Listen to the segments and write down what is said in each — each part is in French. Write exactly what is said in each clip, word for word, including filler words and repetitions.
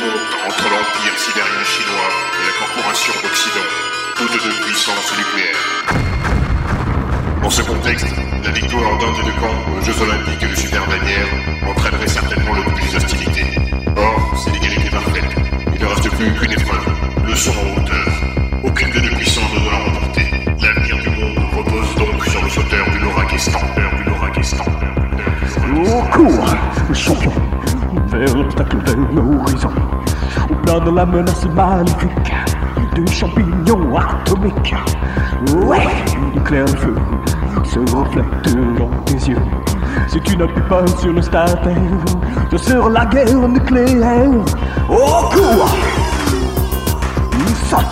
monte entre l'Empire sibérien chinois et la Corporation d'Occident, toutes deux puissances nucléaires. Dans ce contexte, la victoire d'un des deux camps aux Jeux Olympiques de Super Bagnères entraînerait certainement le plus les hostilités. Or, c'est l'égalité parfaite. Il ne reste plus qu'une épreuve, le saut en hauteur. Aucune des deux puissances ne doit la remporter. L'avenir du monde repose donc sur le sauteur du Lorakestan. Du Lorakestan. Au cours, champion, vers l'obstacle vers l'horizon. Au plein de la menace maléfique de champignons atomiques. Ouais, l'éclair de feu se reflète dans tes yeux. Si tu n'appuies pas sur le starter, ce sera la guerre nucléaire. Au cours, saute.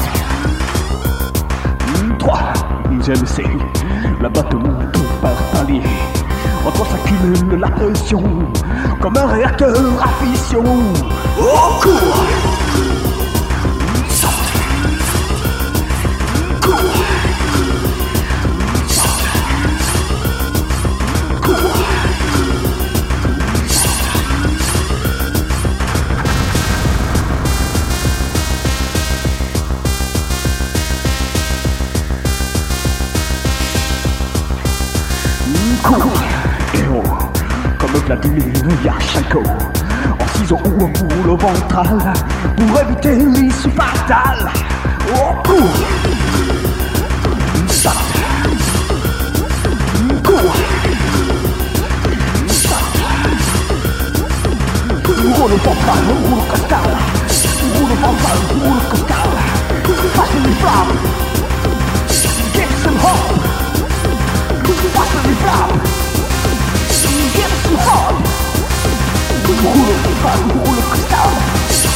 Trois, deuxième essai, la batte monte par palier. En toi s'accumule la pression, comme un réacteur à fission. Au cours, saute. Cours, saute. Cours, cours. Héros, comme Vladimir Yachenko, en ciseaux ou en boule ventrale, pour éviter l'issue fatale. Au cours, saute. Cours, saute. Roule ventral, roule costal, roule ventral, roule costal. Fasten les flammes, get some hope. Fasten les flammes, get some hope. Roule ventral, roule costal.